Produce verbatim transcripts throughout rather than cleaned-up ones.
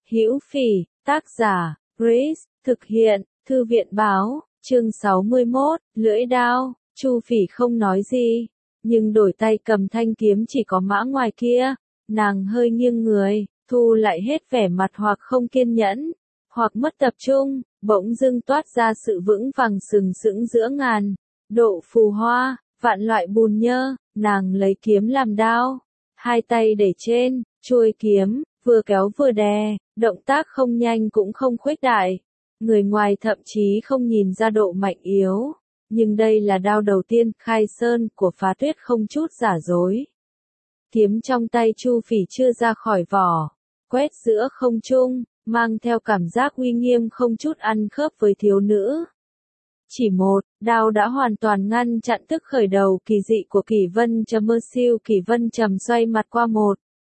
Hữu Phỉ, tác giả, Grace, thực hiện, Thư viện báo, chương sáu mươi mốt, lưỡi đao. Chu Phỉ không nói gì, nhưng đổi tay cầm thanh kiếm chỉ có mã ngoài kia, nàng hơi nghiêng người, thu lại hết vẻ mặt hoặc không kiên nhẫn, hoặc mất tập trung, bỗng dưng toát ra sự vững vàng sừng sững giữa ngàn độ phù hoa, vạn loại bùn nhơ, nàng lấy kiếm làm đao, hai tay để trên chuôi kiếm, vừa kéo vừa đè, động tác không nhanh cũng không khuếch đại. Người ngoài thậm chí không nhìn ra độ mạnh yếu, nhưng đây là đao đầu tiên khai sơn của Phá Tuyết không chút giả dối. Kiếm trong tay Chu Phỉ chưa ra khỏi vỏ, quét giữa không trung, mang theo cảm giác uy nghiêm không chút ăn khớp với thiếu nữ. Chỉ một, đao đã hoàn toàn ngăn chặn tức khởi đầu kỳ dị của Kỷ Vân Trầm. Mơ siêu Kỷ Vân Trầm xoay mặt qua một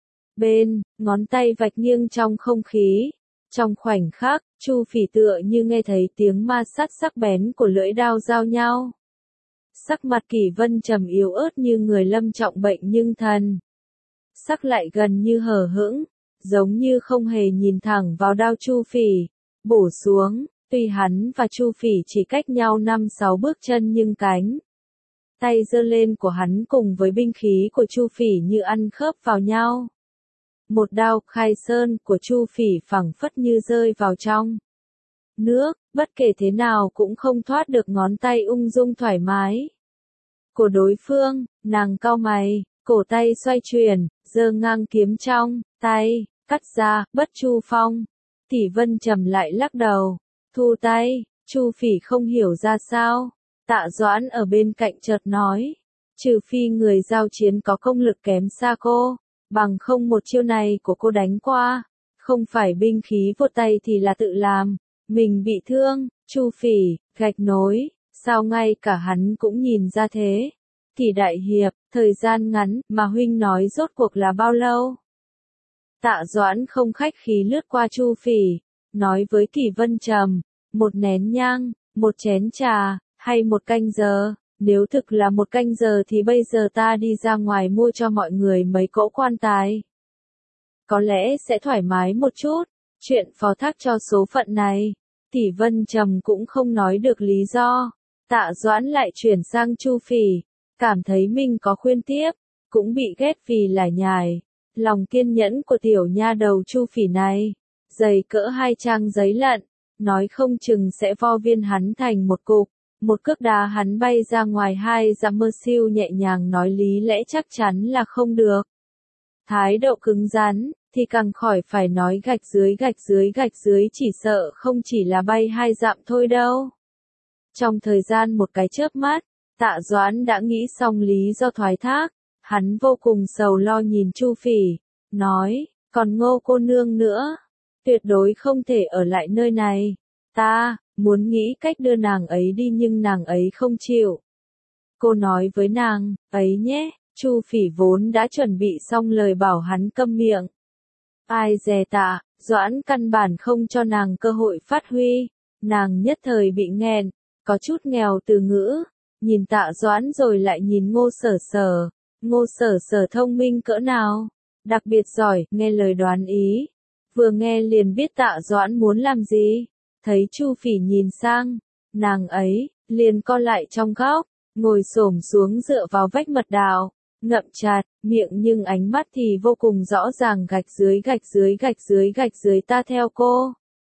bên, ngón tay vạch nghiêng trong không khí. Trong khoảnh khắc, Chu Phỉ tựa như nghe thấy tiếng ma sát sắc bén của lưỡi đao giao nhau. Sắc mặt Kỷ Vân Trầm yếu ớt như người lâm trọng bệnh nhưng thần sắc lại gần như hờ hững, giống như không hề nhìn thẳng vào đao Chu Phỉ, bổ xuống. Tuy hắn và Chu Phỉ chỉ cách nhau năm sáu bước chân nhưng cánh tay giơ lên của hắn cùng với binh khí của Chu Phỉ như ăn khớp vào nhau. Một đao khai sơn của Chu Phỉ phẳng phất như rơi vào trong nước, bất kể thế nào cũng không thoát được ngón tay ung dung thoải mái của đối phương. Nàng cau mày, cổ tay xoay chuyển, giơ ngang kiếm trong tay, cắt ra, bất Chu phong. Kỷ Vân Trầm lại lắc đầu, thu tay. Chu Phỉ không hiểu ra sao. Tạ Doãn ở bên cạnh chợt nói, trừ phi người giao chiến có công lực kém xa cô, bằng không một chiêu này của cô đánh qua, không phải binh khí vô tay thì là tự làm mình bị thương. Chu Phỉ gạch nối, sao ngay cả hắn cũng nhìn ra thế? Kỷ đại hiệp, thời gian ngắn mà huynh nói rốt cuộc là bao lâu? Tạ Doãn không khách khí lướt qua Chu Phỉ, nói với Kỷ Vân Trầm, một nén nhang, một chén trà, hay một canh giờ? Nếu thực là một canh giờ thì bây giờ ta đi ra ngoài mua cho mọi người mấy cỗ quan tài. Có lẽ sẽ thoải mái một chút, chuyện phó thác cho số phận này. Kỷ Vân Trầm cũng không nói được lý do. Tạ Doãn lại chuyển sang Chu Phỉ, cảm thấy mình có khuyên tiếp, cũng bị ghét vì lải nhải. Lòng kiên nhẫn của tiểu nha đầu Chu Phỉ này, dày cỡ hai trang giấy lận, nói không chừng sẽ vo viên hắn thành một cục. Một cước đá hắn bay ra ngoài hai dặm. Mơ siêu nhẹ nhàng nói lý lẽ chắc chắn là không được. Thái độ cứng rắn, thì càng khỏi phải nói gạch dưới gạch dưới gạch dưới chỉ sợ không chỉ là bay hai dặm thôi đâu. Trong thời gian một cái chớp mắt, Tạ Doãn đã nghĩ xong lý do thoái thác, hắn vô cùng sầu lo nhìn Chu Phỉ, nói, còn Ngô cô nương nữa, tuyệt đối không thể ở lại nơi này, ta muốn nghĩ cách đưa nàng ấy đi nhưng nàng ấy không chịu. Cô nói với nàng ấy nhé. Chu Phỉ vốn đã chuẩn bị xong lời bảo hắn câm miệng. Ai dè Tạ Doãn căn bản không cho nàng cơ hội phát huy, nàng nhất thời bị nghẹn, có chút nghèo từ ngữ, nhìn Tạ Doãn rồi lại nhìn Ngô Sở Sở. Ngô Sở Sở thông minh cỡ nào, đặc biệt giỏi, nghe lời đoán ý, vừa nghe liền biết Tạ Doãn muốn làm gì. Thấy Chu Phỉ nhìn sang, nàng ấy liền co lại trong góc, ngồi xổm xuống dựa vào vách mật đạo, ngậm chặt miệng nhưng ánh mắt thì vô cùng rõ ràng, gạch dưới gạch dưới gạch dưới gạch dưới ta theo cô.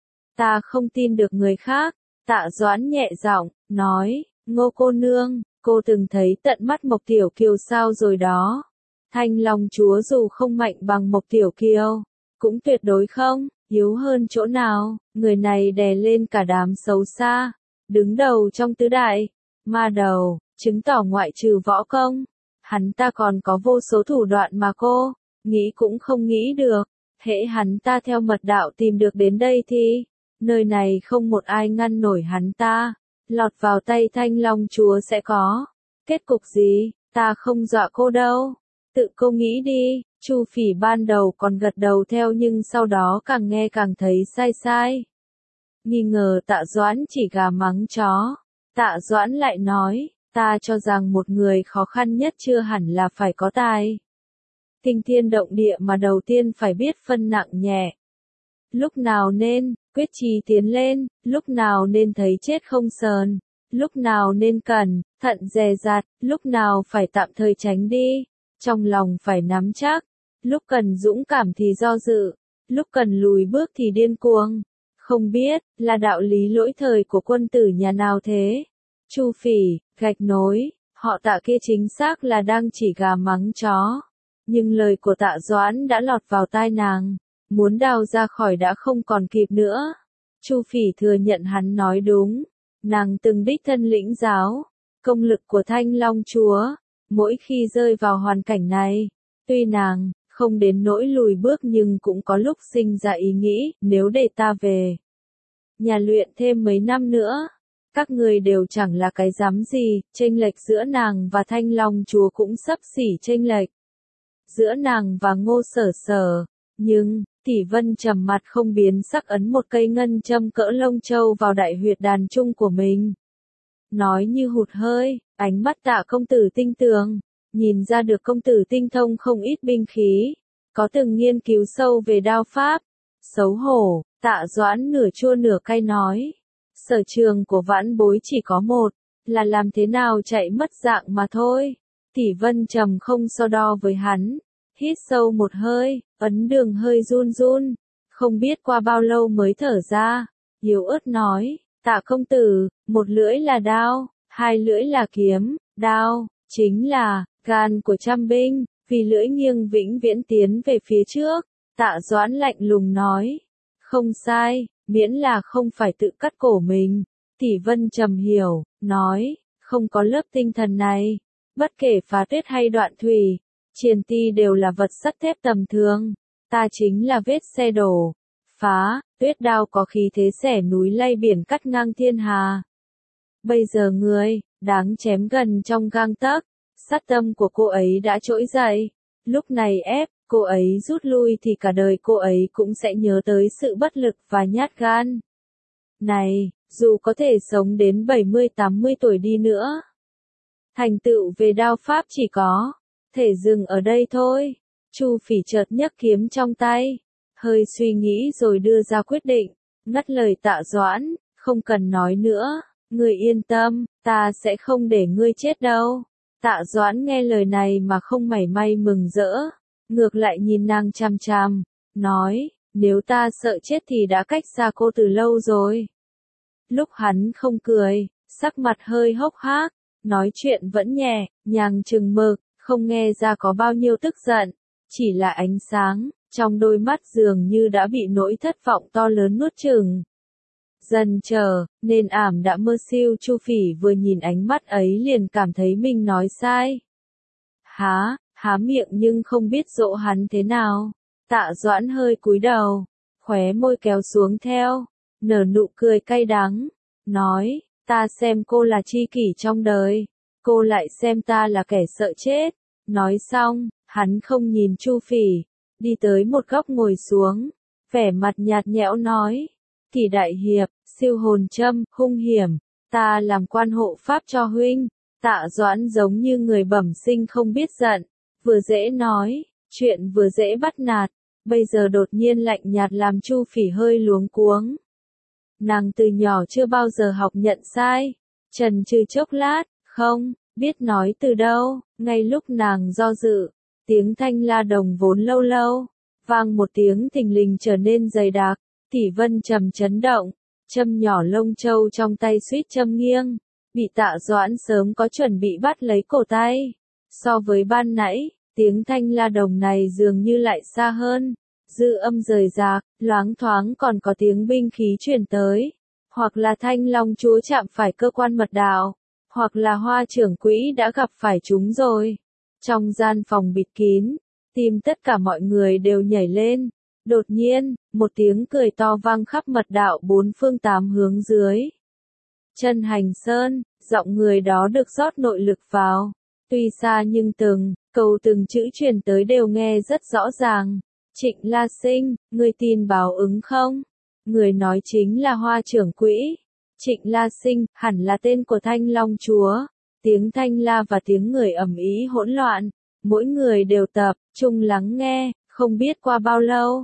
Ta không tin được người khác. Tạ Doãn nhẹ giọng nói, Ngô cô nương, cô từng thấy tận mắt Mộc Tiểu Kiều sao rồi đó. Thanh Long chúa dù không mạnh bằng Mộc Tiểu Kiều, cũng tuyệt đối không yếu hơn chỗ nào. Người này đè lên cả đám xấu xa, đứng đầu trong tứ đại ma đầu, chứng tỏ ngoại trừ võ công, hắn ta còn có vô số thủ đoạn mà cô nghĩ cũng không nghĩ được. Hễ hắn ta theo mật đạo tìm được đến đây thì nơi này không một ai ngăn nổi hắn ta. Lọt vào tay Thanh Long chúa sẽ có kết cục gì? Ta không dọa cô đâu, tự cô nghĩ đi. Chu Phỉ ban đầu còn gật đầu theo nhưng sau đó càng nghe càng thấy sai sai. Nghi ngờ Tạ Doãn chỉ gà mắng chó. Tạ Doãn lại nói, ta cho rằng một người khó khăn nhất chưa hẳn là phải có tài kinh thiên động địa mà đầu tiên phải biết phân nặng nhẹ. lúc nào nên quyết chí tiến lên, lúc nào nên thấy chết không sờn, lúc nào nên cẩn thận dè dặt, lúc nào phải tạm thời tránh đi, trong lòng phải nắm chắc, lúc cần dũng cảm thì do dự, lúc cần lùi bước thì điên cuồng. Không biết là đạo lý lỗi thời của quân tử nhà nào thế? Chu Phỉ, gạch nối, họ Tạ kia chính xác là đang chỉ gà mắng chó. Nhưng lời của Tạ Doãn đã lọt vào tai nàng, muốn đào ra khỏi đã không còn kịp nữa. Chu Phỉ thừa nhận hắn nói đúng, nàng từng đích thân lĩnh giáo, công lực của Thanh Long Chúa, mỗi khi rơi vào hoàn cảnh này, tuy nàng không đến nỗi lùi bước nhưng cũng có lúc sinh ra ý nghĩ, nếu để ta về nhà luyện thêm mấy năm nữa, các người đều chẳng là cái dám gì, chênh lệch giữa nàng và Thanh Long Chúa cũng xấp xỉ chênh lệch. Giữa nàng và Ngô Sở Sở, nhưng, Tỷ Vân trầm mặt không biến sắc ấn một cây ngân châm cỡ lông châu vào đại huyệt đàn trung của mình. Nói như hụt hơi, ánh mắt Tạ công tử tinh tường, nhìn ra được công tử tinh thông không ít binh khí, có từng nghiên cứu sâu về đao pháp. Xấu hổ, Tạ Doãn nửa chua nửa cay nói, sở trường của vãn bối chỉ có một, là làm thế nào chạy mất dạng mà thôi. Tỷ Vân trầm không so đo với hắn, hít sâu một hơi, ấn đường hơi run run, không biết qua bao lâu mới thở ra, yếu ớt nói, Tạ công tử, một lưỡi là đao, hai lưỡi là kiếm, đao, chính là, gan của trăm binh, vì lưỡi nghiêng vĩnh viễn tiến về phía trước. Tạ Doãn lạnh lùng nói, không sai, miễn là không phải tự cắt cổ mình. Tỷ Vân trầm hiểu, nói, không có lớp tinh thần này, bất kể phá tuyết hay đoạn thủy, triền ti đều là vật sắt thép tầm thường, ta chính là vết xe đổ, phá, tuyết đao có khí thế xẻ núi lay biển cắt ngang thiên hà. Bây giờ người, đáng chém gần trong gang tấc, sát tâm của cô ấy đã trỗi dậy, lúc này ép cô ấy rút lui thì cả đời cô ấy cũng sẽ nhớ tới sự bất lực và nhát gan. Này, dù có thể sống đến bảy mươi tám mươi tuổi đi nữa, thành tựu về đao pháp chỉ có thể dừng ở đây thôi. Chu Phỉ chợt nhấc kiếm trong tay, hơi suy nghĩ rồi đưa ra quyết định, ngắt lời Tạ Doãn, không cần nói nữa, ngươi yên tâm, ta sẽ không để ngươi chết đâu. Tạ Doãn nghe lời này mà không mảy may mừng rỡ, ngược lại nhìn nàng chằm chằm, nói, nếu ta sợ chết thì đã cách xa cô từ lâu rồi. Lúc hắn không cười, sắc mặt hơi hốc hác, nói chuyện vẫn nhẹ, nhàng chừng mực, không nghe ra có bao nhiêu tức giận, chỉ là ánh sáng, trong đôi mắt dường như đã bị nỗi thất vọng to lớn nuốt chửng. Dần chờ, nên ảm đã mơ siêu. Chu Phỉ vừa nhìn ánh mắt ấy liền cảm thấy mình nói sai. Há, há miệng nhưng không biết dỗ hắn thế nào. Tạ Doãn hơi cúi đầu, khóe môi kéo xuống theo, nở nụ cười cay đắng, nói, ta xem cô là tri kỷ trong đời, cô lại xem ta là kẻ sợ chết. Nói xong, hắn không nhìn Chu Phỉ, đi tới một góc ngồi xuống, vẻ mặt nhạt nhẽo nói, Tỷ đại hiệp, siêu hồn châm, hung hiểm, ta làm quan hộ pháp cho huynh. Tạ Doãn giống như người bẩm sinh không biết giận, vừa dễ nói, chuyện vừa dễ bắt nạt, bây giờ đột nhiên lạnh nhạt làm Chu Phỉ hơi luống cuống. Nàng từ nhỏ chưa bao giờ học nhận sai, chần chừ chốc lát, không biết nói từ đâu, ngay lúc nàng do dự, tiếng thanh la đồng vốn lâu lâu, vang một tiếng thình lình trở nên dày đặc. Tỷ Vân trầm chấn động, châm nhỏ lông châu trong tay suýt châm nghiêng, bị Tạ Doãn sớm có chuẩn bị bắt lấy cổ tay. So với ban nãy, tiếng thanh la đồng này dường như lại xa hơn, dư âm rời rạc, loáng thoáng còn có tiếng binh khí truyền tới, hoặc là Thanh Long Chúa chạm phải cơ quan mật đạo, hoặc là Hoa trưởng quỹ đã gặp phải chúng rồi. Trong gian phòng bịt kín, tim tất cả mọi người đều nhảy lên. Đột nhiên, một tiếng cười to vang khắp mật đạo bốn phương tám hướng dưới. Chân Hành Sơn, giọng người đó được rót nội lực vào. Tuy xa nhưng từng, câu từng chữ truyền tới đều nghe rất rõ ràng. Trịnh La Sinh, người tin báo ứng không? Người nói chính là Hoa trưởng quỹ. Trịnh La Sinh, hẳn là tên của Thanh Long Chúa. Tiếng thanh la và tiếng người ầm ĩ hỗn loạn. Mỗi người đều tập trung lắng nghe, không biết qua bao lâu.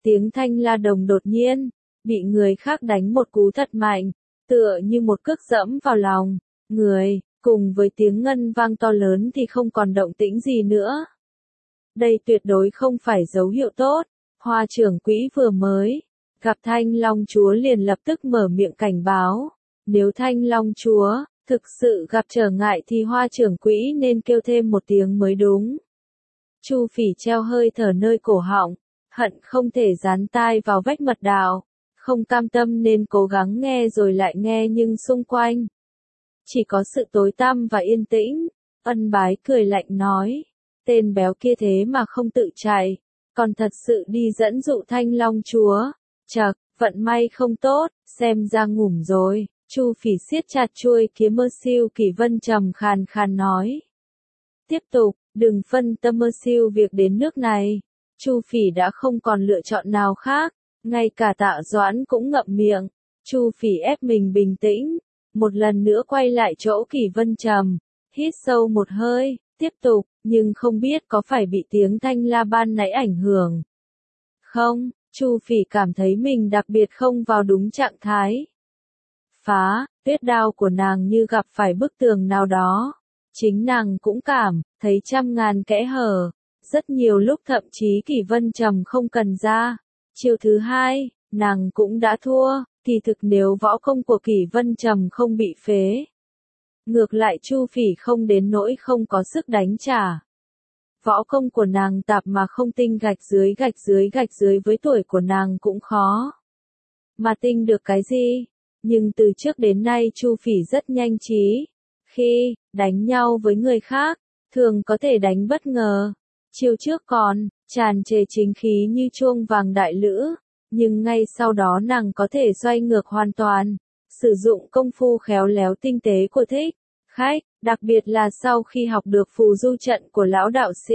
tiếng thanh la đồng đột nhiên, bị người khác đánh một cú thật mạnh, tựa như một cước dẫm vào lòng, người, cùng với tiếng ngân vang to lớn thì không còn động tĩnh gì nữa. Đây tuyệt đối không phải dấu hiệu tốt, Hoa trưởng quỹ vừa mới gặp Thanh Long Chúa liền lập tức mở miệng cảnh báo, nếu Thanh Long Chúa thực sự gặp trở ngại thì Hoa trưởng quỹ nên kêu thêm một tiếng mới đúng. Chu Phỉ treo hơi thở nơi cổ họng, hận không thể dán tai vào vách mật đạo, không cam tâm nên cố gắng nghe rồi lại nghe nhưng xung quanh chỉ có sự tối tăm và yên tĩnh. Ân Bái cười lạnh nói, tên béo kia thế mà không tự chạy, còn thật sự đi dẫn dụ Thanh Long Chúa, chậc, vận may không tốt, xem ra ngủm rồi. Chu Phỉ siết chặt chuôi kiếm mơ siêu Kỳ Vân trầm khàn khàn nói. Tiếp tục, đừng phân tâm mơ siêu việc đến nước này. Chu Phỉ đã không còn lựa chọn nào khác, ngay cả Tạ Doãn cũng ngậm miệng. Chu Phỉ ép mình bình tĩnh, một lần nữa quay lại chỗ Kỳ Vân trầm, hít sâu một hơi, tiếp tục, nhưng không biết có phải bị tiếng thanh la ban nãy ảnh hưởng không. Chu Phỉ cảm thấy mình đặc biệt không vào đúng trạng thái. Phá, tuyết đao của nàng như gặp phải bức tường nào đó. Chính nàng cũng cảm thấy trăm ngàn kẽ hở. Rất nhiều lúc thậm chí Kỳ Vân trầm không cần ra. Chiều thứ hai, nàng cũng đã thua. Kỳ thực nếu võ công của Kỳ Vân trầm không bị phế, ngược lại Chu Phỉ không đến nỗi không có sức đánh trả. Võ công của nàng tạp mà không tinh gạch dưới gạch dưới gạch dưới với tuổi của nàng cũng khó mà tinh được cái gì. Nhưng từ trước đến nay Chu Phỉ rất nhanh trí. Khi đánh nhau với người khác, thường có thể đánh bất ngờ. Chiều trước còn tràn trề chính khí như chuông vàng đại lữ, nhưng ngay sau đó nàng có thể xoay ngược hoàn toàn, sử dụng công phu khéo léo tinh tế của thích khách, đặc biệt là sau khi học được phù du trận của lão đạo sĩ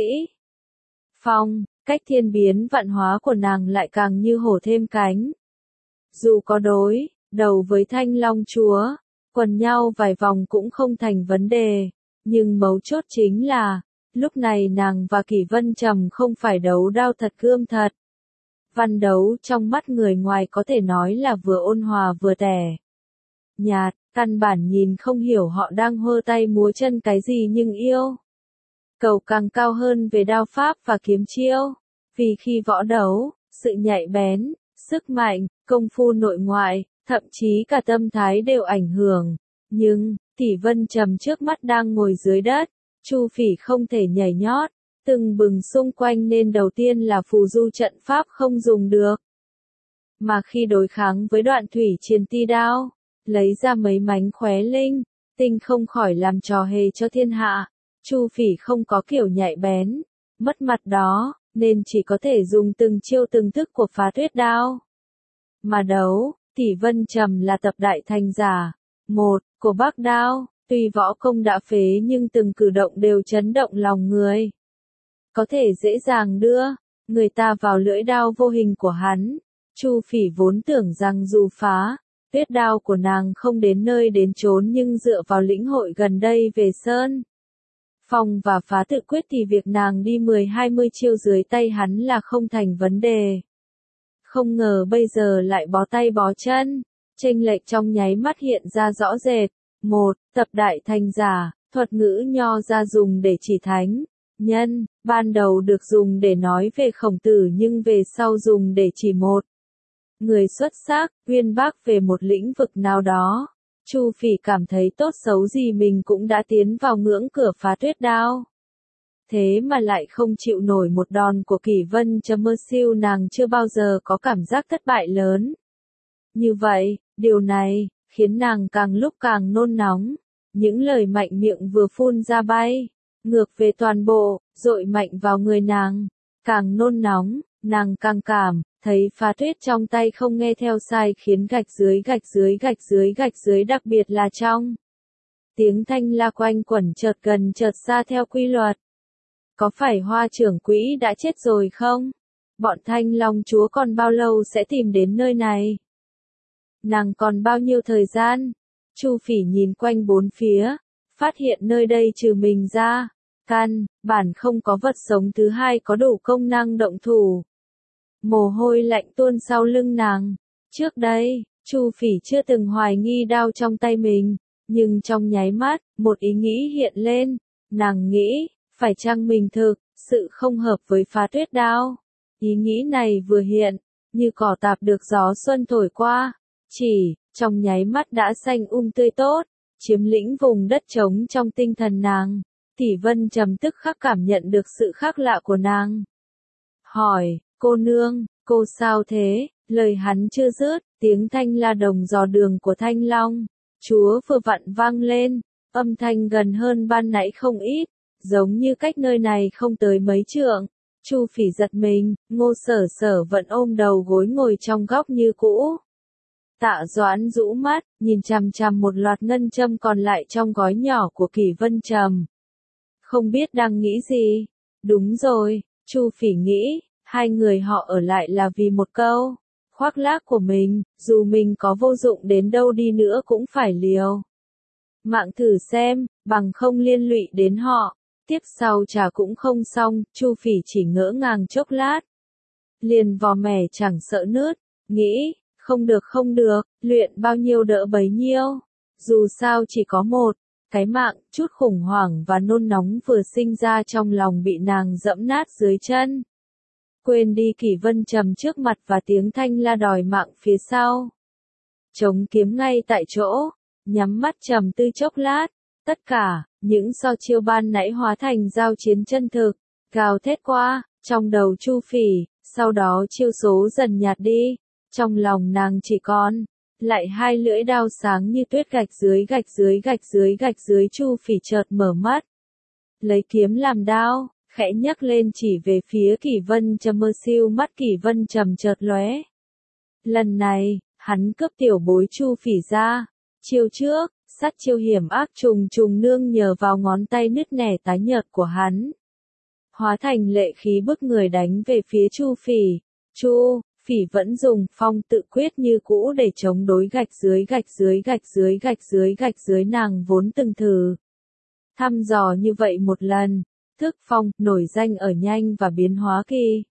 Phong, cách thiên biến vạn hóa của nàng lại càng như hổ thêm cánh. Dù có đối đầu với Thanh Long Chúa, quần nhau vài vòng cũng không thành vấn đề, nhưng mấu chốt chính là, lúc này nàng và Kỳ Vân trầm không phải đấu đao thật gươm thật. Văn đấu trong mắt người ngoài có thể nói là vừa ôn hòa vừa tẻ nhạt, căn bản nhìn không hiểu họ đang hơ tay múa chân cái gì nhưng yêu cầu càng cao hơn về đao pháp và kiếm chiêu. Vì khi võ đấu, sự nhạy bén, sức mạnh, công phu nội ngoại, thậm chí cả tâm thái đều ảnh hưởng. Nhưng, Kỳ Vân trầm trước mắt đang ngồi dưới đất, Chu Phỉ không thể nhảy nhót, từng bừng xung quanh nên đầu tiên là phù du trận pháp không dùng được. Mà khi đối kháng với Đoạn Thủy Triền Ti đao, lấy ra mấy mánh khóe linh, tinh không khỏi làm trò hề cho thiên hạ. Chu Phỉ không có kiểu nhạy bén, mất mặt đó, nên chỉ có thể dùng từng chiêu từng thức của Phá Tuyết đao. Mà đấu, Kỳ Vân trầm là tập đại thành giả một của Bác đao, tuy võ công đã phế nhưng từng cử động đều chấn động lòng người. Có thể dễ dàng đưa người ta vào lưỡi đao vô hình của hắn. Chu Phỉ vốn tưởng rằng dù phá tuyết đao của nàng không đến nơi đến chốn nhưng dựa vào lĩnh hội gần đây về Sơn Phong và Phá Tự Quyết thì việc nàng đi mười hai mươi chiêu dưới tay hắn là không thành vấn đề. Không ngờ bây giờ lại bó tay bó chân, chênh lệch trong nháy mắt hiện ra rõ rệt. Một, tập đại thành giả, thuật ngữ nho ra dùng để chỉ thánh nhân, ban đầu được dùng để nói về Khổng Tử nhưng về sau dùng để chỉ một người xuất sắc, uyên bác về một lĩnh vực nào đó. Chu Phỉ cảm thấy tốt xấu gì mình cũng đã tiến vào ngưỡng cửa Phá Tuyết đao. Thế mà lại không chịu nổi một đòn của Kỳ Vân trầm mơ siêu, nàng chưa bao giờ có cảm giác thất bại lớn như vậy. Điều này khiến nàng càng lúc càng nôn nóng. Những lời mạnh miệng vừa phun ra bay ngược về toàn bộ, dội mạnh vào người nàng. Càng nôn nóng, nàng càng cảm thấy phá tuyết trong tay không nghe theo sai, khiến gạch dưới gạch dưới gạch dưới gạch dưới, đặc biệt là trong tiếng thanh la quanh quẩn chợt gần chợt xa theo quy luật. Có phải Hoa trưởng quỹ đã chết rồi không? Bọn Thanh Long chúa còn bao lâu sẽ tìm đến nơi này? Nàng còn bao nhiêu thời gian? Chu Phỉ nhìn quanh bốn phía, phát hiện nơi đây trừ mình ra, căn bản không có vật sống thứ hai có đủ công năng động thủ. mồ hôi lạnh tuôn sau lưng nàng. Trước đây, Chu Phỉ chưa từng hoài nghi đao trong tay mình, nhưng trong nháy mắt, một ý nghĩ hiện lên, nàng nghĩ, phải chăng mình thực sự không hợp với phá tuyết đao. Ý nghĩ này vừa hiện, như cỏ tạp được gió xuân thổi qua, chỉ trong nháy mắt đã xanh um tươi tốt, chiếm lĩnh vùng đất trống trong tinh thần nàng. Tỷ Vân Trầm tức khắc cảm nhận được sự khác lạ của nàng. Hỏi, cô nương, cô sao thế? Lời hắn chưa dứt, tiếng thanh la đồng dò đường của Thanh Long, chúa vừa vặn vang lên, âm thanh gần hơn ban nãy không ít, giống như cách nơi này không tới mấy trượng. Chu Phỉ giật mình, Ngô Sở Sở vẫn ôm đầu gối ngồi trong góc như cũ. Tạ Doãn rũ mắt, nhìn chằm chằm một loạt ngân châm còn lại trong gói nhỏ của Kỷ Vân Trầm. Không biết đang nghĩ gì? Đúng rồi, Chu Phỉ nghĩ, hai người họ ở lại là vì một câu khoác lác của mình, dù mình có vô dụng đến đâu đi nữa cũng phải liều mạng thử xem, bằng không liên lụy đến họ. Tiếp sau trà cũng không xong, Chu Phỉ chỉ ngỡ ngàng chốc lát. Liền vò mẻ chẳng sợ nứt, nghĩ, không được không được, luyện bao nhiêu đỡ bấy nhiêu. Dù sao chỉ có một cái mạng, chút khủng hoảng và nôn nóng vừa sinh ra trong lòng bị nàng dẫm nát dưới chân. Quên đi Kỷ Vân Trầm trước mặt và tiếng thanh la đòi mạng phía sau. Chống kiếm ngay tại chỗ, nhắm mắt trầm tư chốc lát, tất cả, những so chiêu ban nãy hóa thành giao chiến chân thực, gào thét qua, trong đầu Chu Phỉ, sau đó chiêu số dần nhạt đi, trong lòng nàng chỉ còn lại hai lưỡi đao sáng như tuyết gạch dưới gạch dưới gạch dưới gạch dưới. Chu Phỉ chợt mở mắt, lấy kiếm làm đao, khẽ nhấc lên chỉ về phía Kỷ Vân Trầm. Mơ siêu mắt Kỷ Vân Trầm chợt lóe. Lần này, hắn cướp tiểu bối Chu Phỉ ra. Chiêu trước, sát chiêu hiểm ác trùng trùng nương nhờ vào ngón tay nứt nẻ tái nhợt của hắn, hóa thành lệ khí bức người đánh về phía Chu Phỉ. Chu Phỉ vẫn dùng phong tự quyết như cũ để chống đối gạch dưới gạch dưới gạch dưới gạch dưới gạch dưới. Nàng vốn từng thử thăm dò như vậy một lần. Thức phong nổi danh ở nhanh và biến hóa kỳ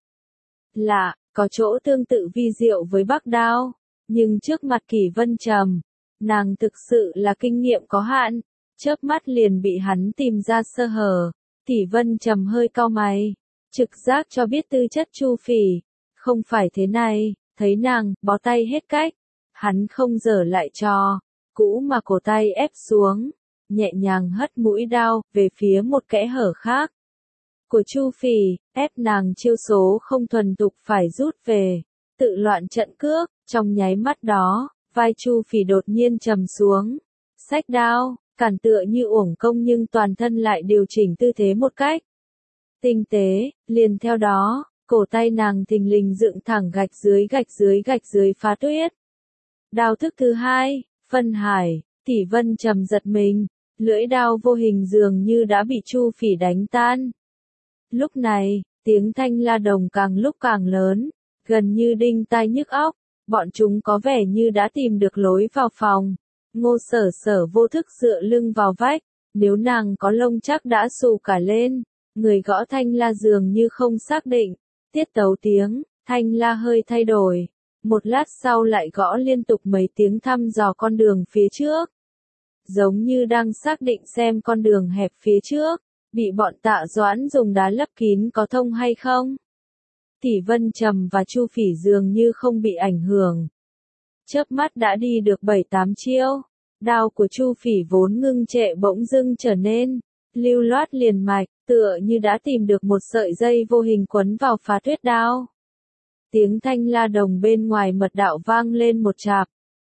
lạ, có chỗ tương tự vi diệu với Bắc Đao, nhưng trước mặt Kỷ Vân Trầm, nàng thực sự là kinh nghiệm có hạn, chớp mắt liền bị hắn tìm ra sơ hở. Kỷ Vân Trầm hơi cau mày, trực giác cho biết tư chất Chu Phỉ không phải thế này, thấy nàng bó tay hết cách, hắn không dở lại trò cũ mà cổ tay ép xuống, nhẹ nhàng hất mũi đao về phía một kẽ hở khác của Chu Phỉ, ép nàng chiêu số không thuần thục phải rút về, tự loạn trận cước. Trong nháy mắt đó, vai Chu Phỉ đột nhiên trầm xuống, xách đao, cản tựa như uổng công nhưng toàn thân lại điều chỉnh tư thế một cách tinh tế. Liền theo đó, cổ tay nàng thình lình dựng thẳng gạch dưới gạch dưới gạch dưới phá tuyết. Đao thức thứ hai, phân hải. Kỷ Vân Trầm giật mình, lưỡi đao vô hình dường như đã bị Chu Phỉ đánh tan. Lúc này, tiếng thanh la đồng càng lúc càng lớn, gần như đinh tai nhức óc, bọn chúng có vẻ như đã tìm được lối vào phòng. Ngô Sở Sở vô thức dựa lưng vào vách, nếu nàng có lông chắc đã xù cả lên. Người gõ thanh la dường như không xác định tiết tấu tiếng, thanh la hơi thay đổi. Một lát sau lại gõ liên tục mấy tiếng thăm dò con đường phía trước. Giống như đang xác định xem con đường hẹp phía trước bị bọn Tạ Doãn dùng đá lấp kín có thông hay không. Kỷ Vân Trầm và Chu Phỉ dường như không bị ảnh hưởng. Chớp mắt đã đi được bảy tám chiêu. Đao của Chu Phỉ vốn ngưng trệ bỗng dưng trở nên lưu loát liền mạch, tựa như đã tìm được một sợi dây vô hình quấn vào phá tuyết đao. Tiếng thanh la đồng bên ngoài mật đạo vang lên một chạp.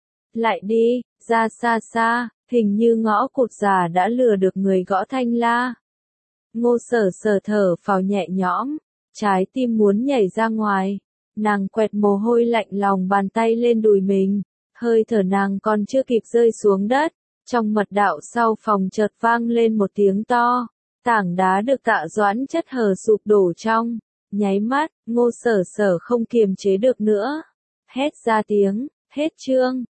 Lại đi, ra xa xa, hình như ngõ cụt già đã lừa được người gõ thanh la. Ngô Sở Sở thở phào nhẹ nhõm, trái tim muốn nhảy ra ngoài. Nàng quẹt mồ hôi lạnh lòng bàn tay lên đùi mình, hơi thở nàng còn chưa kịp rơi xuống đất. Trong mật đạo sau phòng chợt vang lên một tiếng to, tảng đá được Tạ Doãn chất hờ sụp đổ trong nháy mắt. Ngô Sở Sở không kiềm chế được nữa, hét ra tiếng, hết chương.